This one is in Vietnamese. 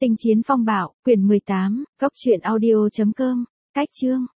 Tinh chiến phong bạo, quyển 18, góc truyện audio.com, cách chương.